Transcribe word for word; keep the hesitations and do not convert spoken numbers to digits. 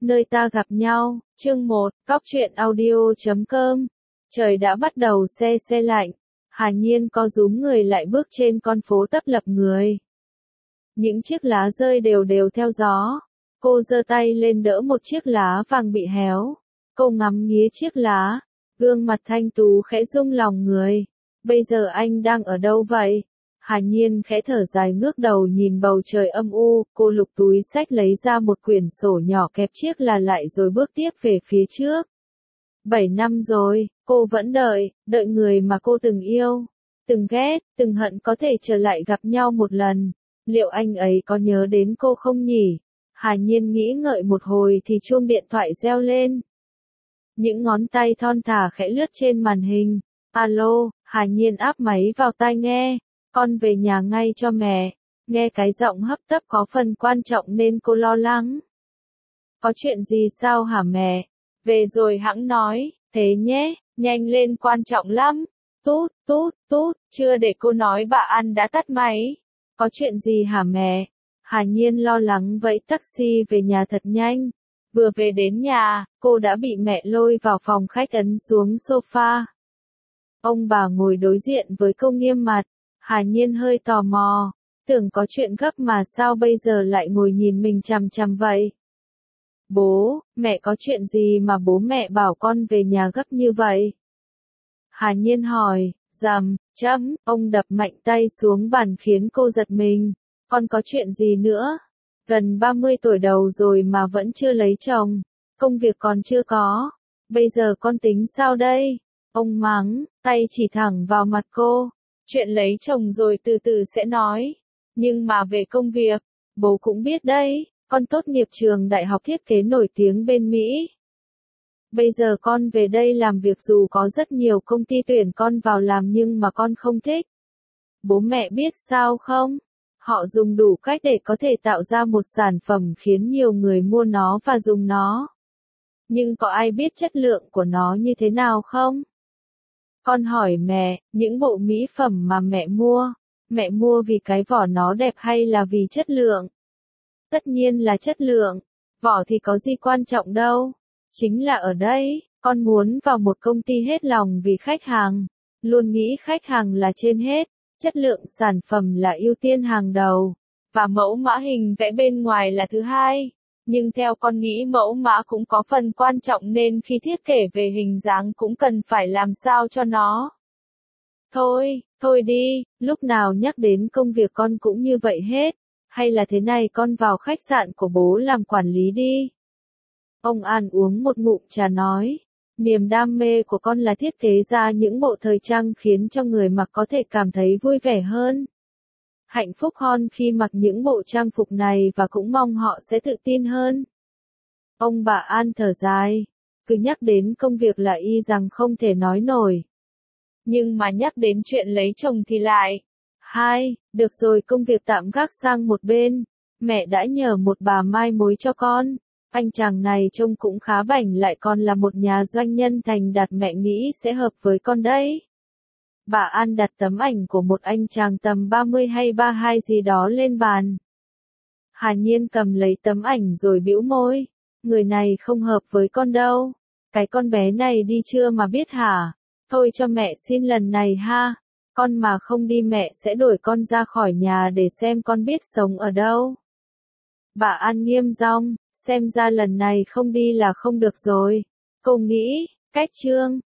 nơi ta gặp nhau, chương một, cóc truyện audio chấm com. Trời đã bắt đầu se se lạnh, Hà Nhiên co rúm người lại bước trên con phố tấp lập người. Những chiếc lá rơi đều đều theo gió, cô giơ tay lên đỡ một chiếc lá vàng bị héo. Cô ngắm nghía chiếc lá, gương mặt thanh tú khẽ rung lòng người. Bây giờ anh đang ở đâu vậy? Hà Nhiên khẽ thở dài ngước đầu nhìn bầu trời âm u, cô lục túi xách lấy ra một quyển sổ nhỏ kẹp chiếc là lại rồi bước tiếp về phía trước. Bảy năm rồi, cô vẫn đợi, đợi người mà cô từng yêu, từng ghét, từng hận có thể trở lại gặp nhau một lần. Liệu anh ấy có nhớ đến cô không nhỉ? Hà Nhiên nghĩ ngợi một hồi thì chuông điện thoại reo lên. Những ngón tay thon thả khẽ lướt trên màn hình. Alo, Hà Nhiên áp máy vào tai nghe. Con về nhà ngay cho mẹ. Nghe cái giọng hấp tấp có phần quan trọng nên cô lo lắng. Có chuyện gì sao hả mẹ? Về rồi hẵng nói, thế nhé, nhanh lên quan trọng lắm. Tút, tút, tút, chưa để cô nói bà An đã tắt máy. Có chuyện gì hả mẹ? Hà Nhiên lo lắng vẫy taxi về nhà thật nhanh. Vừa về đến nhà, cô đã bị mẹ lôi vào phòng khách ấn xuống sofa. Ông bà ngồi đối diện với cô nghiêm mặt. Hà Nhiên hơi tò mò, tưởng có chuyện gấp mà sao bây giờ lại ngồi nhìn mình chằm chằm vậy? Bố, mẹ có chuyện gì mà bố mẹ bảo con về nhà gấp như vậy? Hà Nhiên hỏi, rầm, chấm, ông đập mạnh tay xuống bàn khiến cô giật mình. Con có chuyện gì nữa? Gần ba mươi tuổi đầu rồi mà vẫn chưa lấy chồng, công việc còn chưa có, bây giờ con tính sao đây? Ông mắng, tay chỉ thẳng vào mặt cô. Chuyện lấy chồng rồi từ từ sẽ nói. Nhưng mà về công việc, bố cũng biết đấy, con tốt nghiệp trường đại học thiết kế nổi tiếng bên Mỹ. Bây giờ con về đây làm việc dù có rất nhiều công ty tuyển con vào làm nhưng mà con không thích. Bố mẹ biết sao không? Họ dùng đủ cách để có thể tạo ra một sản phẩm khiến nhiều người mua nó và dùng nó. Nhưng có ai biết chất lượng của nó như thế nào không? Con hỏi mẹ, những bộ mỹ phẩm mà mẹ mua, mẹ mua vì cái vỏ nó đẹp hay là vì chất lượng? Tất nhiên là chất lượng, vỏ thì có gì quan trọng đâu. Chính là ở đây, con muốn vào một công ty hết lòng vì khách hàng, luôn nghĩ khách hàng là trên hết, chất lượng sản phẩm là ưu tiên hàng đầu, và mẫu mã hình vẽ bên ngoài là thứ hai. Nhưng theo con nghĩ mẫu mã cũng có phần quan trọng nên khi thiết kế về hình dáng cũng cần phải làm sao cho nó. Thôi, thôi đi, lúc nào nhắc đến công việc con cũng như vậy hết. Hay là thế này con vào khách sạn của bố làm quản lý đi. Ông An uống một ngụm trà nói. Niềm đam mê của con là thiết kế ra những bộ thời trang khiến cho người mặc có thể cảm thấy vui vẻ hơn. Hạnh phúc hơn khi mặc những bộ trang phục này và cũng mong họ sẽ tự tin hơn. Ông bà An thở dài. Cứ nhắc đến công việc là y rằng không thể nói nổi. Nhưng mà nhắc đến chuyện lấy chồng thì lại. Hai, được rồi công việc tạm gác sang một bên. Mẹ đã nhờ một bà mai mối cho con. Anh chàng này trông cũng khá bảnh lại còn là một nhà doanh nhân thành đạt mẹ nghĩ sẽ hợp với con đấy. Bà An đặt tấm ảnh của một anh chàng tầm ba mươi hay ba mươi hai gì đó lên bàn. Hà Nhiên cầm lấy tấm ảnh rồi bĩu môi. Người này không hợp với con đâu. Cái con bé này đi chưa mà biết hả? Thôi cho mẹ xin lần này ha. Con mà không đi mẹ sẽ đuổi con ra khỏi nhà để xem con biết sống ở đâu. Bà An nghiêm giọng, xem ra lần này không đi là không được rồi. Cô nghĩ, cách chương.